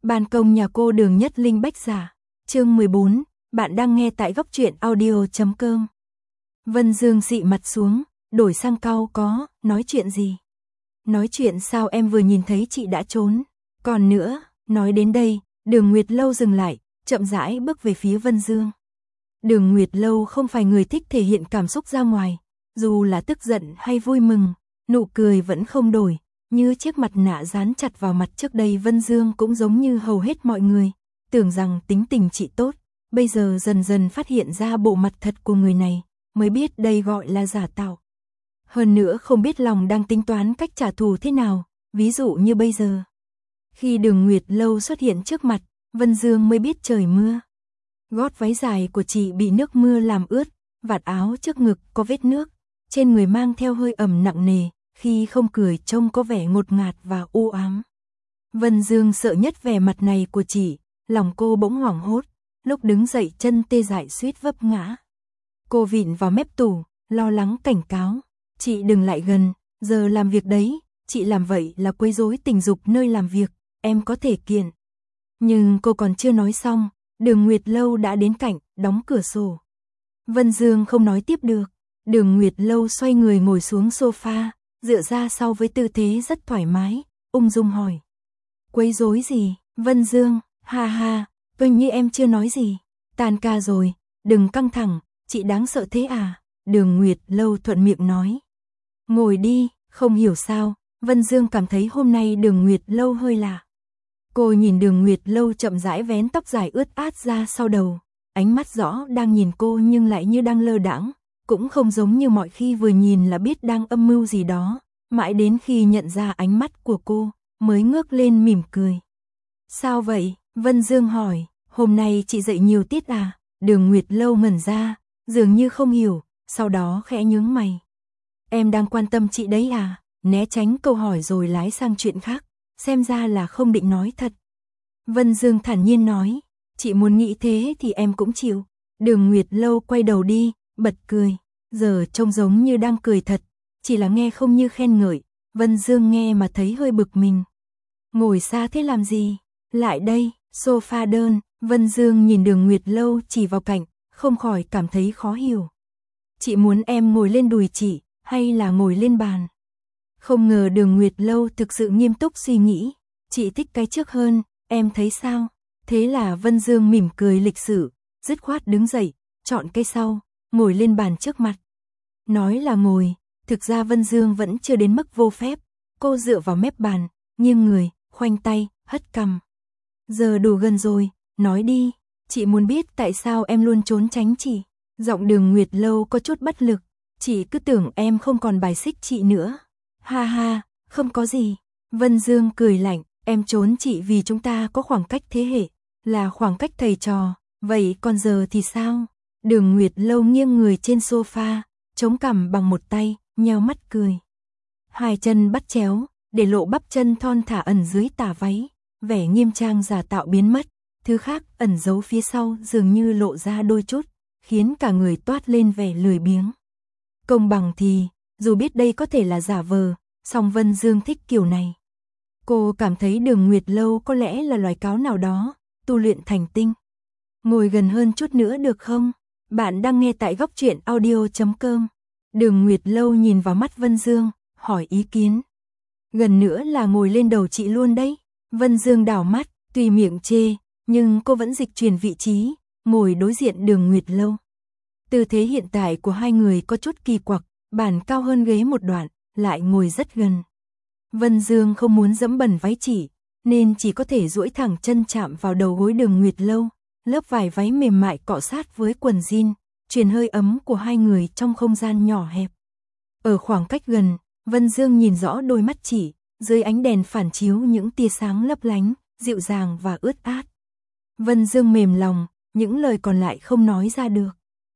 Ban công nhà cô Đường Nhất Linh Bách Giả. Chương 14, bạn đang nghe tại góc truyện audio.com. Vân Dương xị mặt xuống, đổi sang cau có, nói chuyện gì? Nói chuyện sao em vừa nhìn thấy chị đã trốn? Còn nữa, nói đến đây, Đường Nguyệt Lâu dừng lại, chậm rãi bước về phía Vân Dương. Đường Nguyệt Lâu không phải người thích thể hiện cảm xúc ra ngoài, dù là tức giận hay vui mừng, nụ cười vẫn không đổi, như chiếc mặt nạ dán chặt vào mặt. Trước đây Vân Dương cũng giống như hầu hết mọi người, tưởng rằng tính tình chị tốt, bây giờ dần dần phát hiện ra bộ mặt thật của người này, mới biết đây gọi là giả tạo. Hơn nữa không biết lòng đang tính toán cách trả thù thế nào, ví dụ như bây giờ. Khi Đường Nguyệt Lâu xuất hiện trước mặt, Vân Dương mới biết trời mưa. Gót váy dài của chị bị nước mưa làm ướt, vạt áo trước ngực có vết nước, trên người mang theo hơi ẩm nặng nề, khi không cười trông có vẻ ngột ngạt và u ám. Vân Dương sợ nhất vẻ mặt này của chị, lòng cô bỗng hoảng hốt, lúc đứng dậy chân tê dại suýt vấp ngã. Cô vịn vào mép tủ, lo lắng cảnh cáo, chị đừng lại gần, giờ làm việc đấy, chị làm vậy là quấy rối tình dục nơi làm việc, em có thể kiện. Nhưng cô còn chưa nói xong, Đường Nguyệt Lâu đã đến cạnh, đóng cửa sổ. Vân Dương không nói tiếp được, Đường Nguyệt Lâu xoay người ngồi xuống sofa, dựa ra sau với tư thế rất thoải mái, ung dung hỏi. Quấy rối gì? Vân Dương, ha ha, vâng như em chưa nói gì. Tan ca rồi, đừng căng thẳng, chị đáng sợ thế à? Đường Nguyệt Lâu thuận miệng nói. Ngồi đi, không hiểu sao, Vân Dương cảm thấy hôm nay Đường Nguyệt Lâu hơi lạ. Cô nhìn Đường Nguyệt Lâu chậm rãi vén tóc dài ướt át ra sau đầu, ánh mắt rõ đang nhìn cô nhưng lại như đang lơ đãng, cũng không giống như mọi khi vừa nhìn là biết đang âm mưu gì đó, mãi đến khi nhận ra ánh mắt của cô, mới ngước lên mỉm cười. Sao vậy? Vân Dương hỏi, hôm nay chị dậy nhiều tiết à? Đường Nguyệt Lâu ngẩn ra, dường như không hiểu, sau đó khẽ nhướng mày. Em đang quan tâm chị đấy à? Né tránh câu hỏi rồi lái sang chuyện khác, xem ra là không định nói thật. Vân Dương thản nhiên nói, chị muốn nghĩ thế thì em cũng chịu. Đường Nguyệt Lâu quay đầu đi, bật cười, giờ trông giống như đang cười thật, chỉ là nghe không như khen ngợi. Vân Dương nghe mà thấy hơi bực mình. Ngồi xa thế làm gì? Lại đây, sofa đơn. Vân Dương nhìn Đường Nguyệt Lâu chỉ vào cạnh, không khỏi cảm thấy khó hiểu. Chị muốn em ngồi lên đùi chị, hay là ngồi lên bàn? Không ngờ Đường Nguyệt Lâu thực sự nghiêm túc suy nghĩ. Chị thích cái trước hơn, em thấy sao? Thế là Vân Dương mỉm cười lịch sự, dứt khoát đứng dậy, chọn cái sau, ngồi lên bàn trước mặt. Nói là ngồi, thực ra Vân Dương vẫn chưa đến mức vô phép. Cô dựa vào mép bàn, nghiêng người, khoanh tay, hất cằm. Giờ đủ gần rồi, nói đi, chị muốn biết tại sao em luôn trốn tránh chị. Giọng Đường Nguyệt Lâu có chút bất lực, chị cứ tưởng em không còn bài xích chị nữa. Ha ha, không có gì. Vân Dương cười lạnh, em trốn chị vì chúng ta có khoảng cách thế hệ, là khoảng cách thầy trò, vậy còn giờ thì sao? Đường Nguyệt Lâu nghiêng người trên sofa, chống cằm bằng một tay, nheo mắt cười. Hai chân bắt chéo, để lộ bắp chân thon thả ẩn dưới tà váy, vẻ nghiêm trang giả tạo biến mất, thứ khác ẩn giấu phía sau dường như lộ ra đôi chút, khiến cả người toát lên vẻ lười biếng. Công bằng thì, dù biết đây có thể là giả vờ, song Vân Dương thích kiểu này. Cô cảm thấy Đường Nguyệt Lâu có lẽ là loài cáo nào đó, tu luyện thành tinh. Ngồi gần hơn chút nữa được không? Bạn đang nghe tại góc truyện audio.com. Đường Nguyệt Lâu nhìn vào mắt Vân Dương, hỏi ý kiến. Gần nữa là ngồi lên đầu chị luôn đấy. Vân Dương đảo mắt, tuy miệng chê, nhưng cô vẫn dịch chuyển vị trí, ngồi đối diện Đường Nguyệt Lâu. Tư thế hiện tại của hai người có chút kỳ quặc, bàn cao hơn ghế một đoạn, lại ngồi rất gần. Vân Dương không muốn dẫm bẩn váy chỉ, nên chỉ có thể duỗi thẳng chân chạm vào đầu gối Đường Nguyệt Lâu, lớp vải váy mềm mại cọ sát với quần jean, truyền hơi ấm của hai người trong không gian nhỏ hẹp. Ở khoảng cách gần, Vân Dương nhìn rõ đôi mắt chỉ, dưới ánh đèn phản chiếu những tia sáng lấp lánh, dịu dàng và ướt át. Vân Dương mềm lòng, những lời còn lại không nói ra được.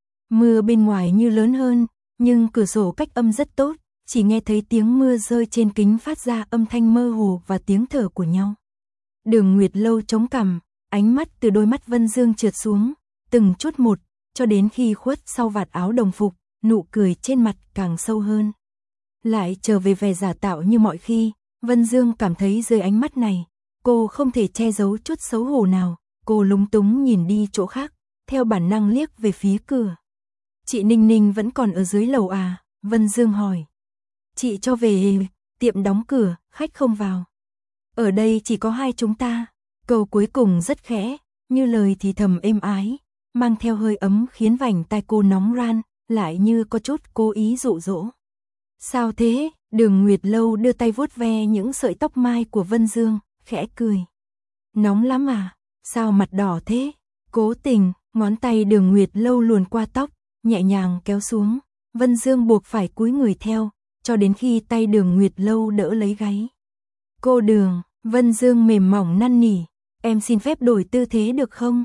Mưa bên ngoài như lớn hơn, nhưng cửa sổ cách âm rất tốt, chỉ nghe thấy tiếng mưa rơi trên kính phát ra âm thanh mơ hồ và tiếng thở của nhau. Đường Nguyệt Lâu chống cằm, ánh mắt từ đôi mắt Vân Dương trượt xuống, từng chút một, cho đến khi khuất sau vạt áo đồng phục, nụ cười trên mặt càng sâu hơn. Lại trở về vẻ giả tạo như mọi khi, Vân Dương cảm thấy dưới ánh mắt này, cô không thể che giấu chút xấu hổ nào, cô lúng túng nhìn đi chỗ khác, theo bản năng liếc về phía cửa. Chị Ninh Ninh vẫn còn ở dưới lầu à? Vân Dương hỏi. Chị cho về, tiệm đóng cửa, khách không vào. Ở đây chỉ có hai chúng ta. Câu cuối cùng rất khẽ, như lời thì thầm êm ái, mang theo hơi ấm khiến vành tai cô nóng ran, lại như có chút cố ý dụ dỗ. Sao thế? Đường Nguyệt Lâu đưa tay vuốt ve những sợi tóc mai của Vân Dương, khẽ cười. Nóng lắm à? Sao mặt đỏ thế? Cố tình, ngón tay Đường Nguyệt Lâu luồn qua tóc, nhẹ nhàng kéo xuống. Vân Dương buộc phải cúi người theo, cho đến khi tay Đường Nguyệt Lâu đỡ lấy gáy. Cô Đường, Vân Dương mềm mỏng năn nỉ, em xin phép đổi tư thế được không?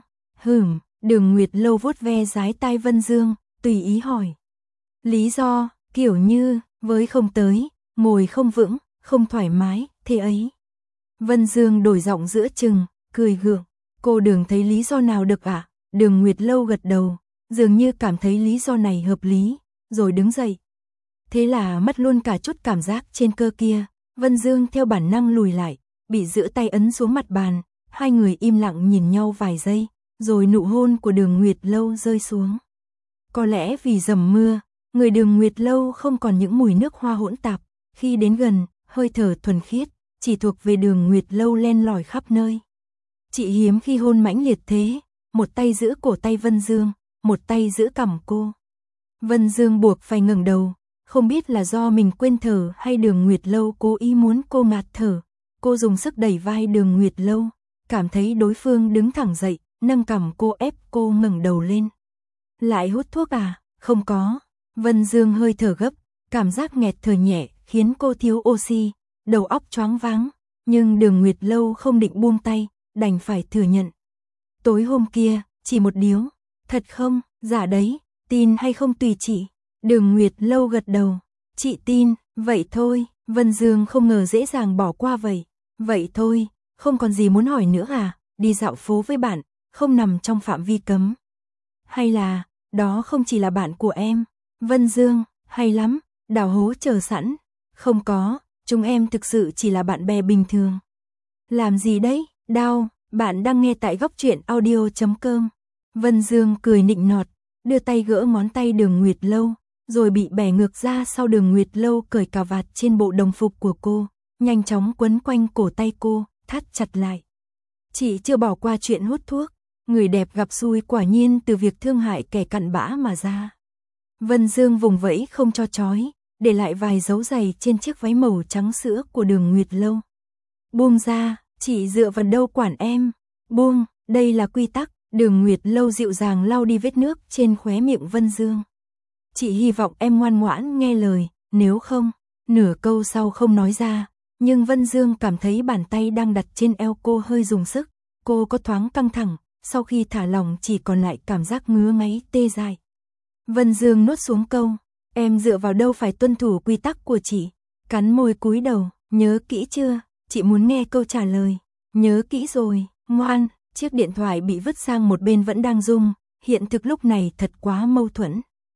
Đường Nguyệt Lâu vuốt ve dái tai Vân Dương, tùy ý hỏi. Lý do, kiểu như, với không tới, ngồi không vững, không thoải mái, thế ấy. Vân Dương đổi giọng giữa chừng, cười gượng. Cô Đường thấy lý do nào được ạ? Đường Nguyệt Lâu gật đầu, dường như cảm thấy lý do này hợp lý, rồi đứng dậy. Thế là mất luôn cả chút cảm giác trên cơ kia. Vân Dương theo bản năng lùi lại, bị giữ tay ấn xuống mặt bàn. Hai người im lặng nhìn nhau vài giây, rồi nụ hôn của Đường Nguyệt Lâu rơi xuống. Có lẽ vì dầm mưa, người Đường Nguyệt Lâu không còn những mùi nước hoa hỗn tạp. Khi đến gần, hơi thở thuần khiết, chỉ thuộc về Đường Nguyệt Lâu len lỏi khắp nơi. Chị hiếm khi hôn mãnh liệt thế, một tay giữ cổ tay Vân Dương, một tay giữ cằm cô. Vân Dương buộc phải ngẩng đầu, không biết là do mình quên thở hay Đường Nguyệt Lâu cố ý muốn cô ngạt thở. Cô dùng sức đẩy vai Đường Nguyệt Lâu, cảm thấy đối phương đứng thẳng dậy, nâng cằm cô ép cô ngẩng đầu lên. Lại hút thuốc à? Không có. Vân Dương hơi thở gấp, cảm giác nghẹt thở nhẹ khiến cô thiếu oxy, đầu óc choáng váng, nhưng Đường Nguyệt Lâu không định buông tay, đành phải thừa nhận. Tối hôm kia, chỉ một điếu. Thật không? Dạ đấy, tin hay không tùy chị. Đường Nguyệt Lâu gật đầu. Chị tin, vậy thôi. Vân Dương không ngờ dễ dàng bỏ qua vậy. Vậy thôi, không còn gì muốn hỏi nữa à? Đi dạo phố với bạn, không nằm trong phạm vi cấm. Hay là, đó không chỉ là bạn của em. Vân Dương, hay lắm, đào hố chờ sẵn. Không có, chúng em thực sự chỉ là bạn bè bình thường. Làm gì đấy? Đau. Bạn đang nghe tại góc truyện audio.com. Vân Dương cười nịnh nọt, đưa tay gỡ ngón tay Đường Nguyệt Lâu, rồi bị bẻ ngược ra sau Đường Nguyệt Lâu cởi cà vạt trên bộ đồng phục của cô, nhanh chóng quấn quanh cổ tay cô, thắt chặt lại. Chị chưa bỏ qua chuyện hút thuốc, người đẹp gặp xui quả nhiên từ việc thương hại kẻ cặn bã mà ra. Vân Dương vùng vẫy không cho trói, để lại vài dấu giày trên chiếc váy màu trắng sữa của Đường Nguyệt Lâu. Buông ra, chị dựa vào đâu quản em. Buông, đây là quy tắc. Đường Nguyệt Lâu dịu dàng lau đi vết nước trên khóe miệng Vân Dương. Chị hy vọng em ngoan ngoãn nghe lời, nếu không, nửa câu sau không nói ra, nhưng Vân Dương cảm thấy bàn tay đang đặt trên eo cô hơi dùng sức, cô có thoáng căng thẳng, sau khi thả lỏng chỉ còn lại cảm giác ngứa ngáy tê dại. Vân Dương nuốt xuống câu, em dựa vào đâu phải tuân thủ quy tắc của chị, cắn môi cúi đầu, nhớ kỹ chưa, chị muốn nghe câu trả lời, nhớ kỹ rồi, ngoan. Chiếc điện thoại bị vứt sang một bên vẫn đang rung, hiện thực lúc này thật quá mâu thuẫn.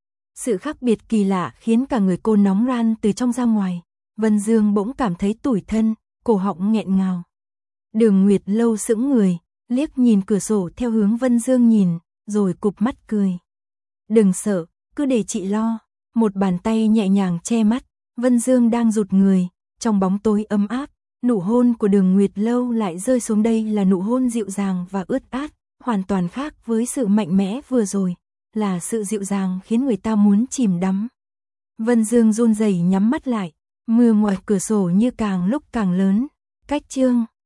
Sự khác biệt kỳ lạ khiến cả người cô nóng ran từ trong ra ngoài. Vân Dương bỗng cảm thấy tủi thân, cổ họng nghẹn ngào. Đường Nguyệt Lâu sững người, liếc nhìn cửa sổ theo hướng Vân Dương nhìn, rồi cụp mắt cười. Đừng sợ, cứ để chị lo. Một bàn tay nhẹ nhàng che mắt, Vân Dương đang rụt người, trong bóng tối ấm áp. Nụ hôn của Đường Nguyệt Lâu lại rơi xuống, đây là nụ hôn dịu dàng và ướt át, hoàn toàn khác với sự mạnh mẽ vừa rồi, là sự dịu dàng khiến người ta muốn chìm đắm. Vân Dương run rẩy nhắm mắt lại, mưa ngoài cửa sổ như càng lúc càng lớn. Cách chương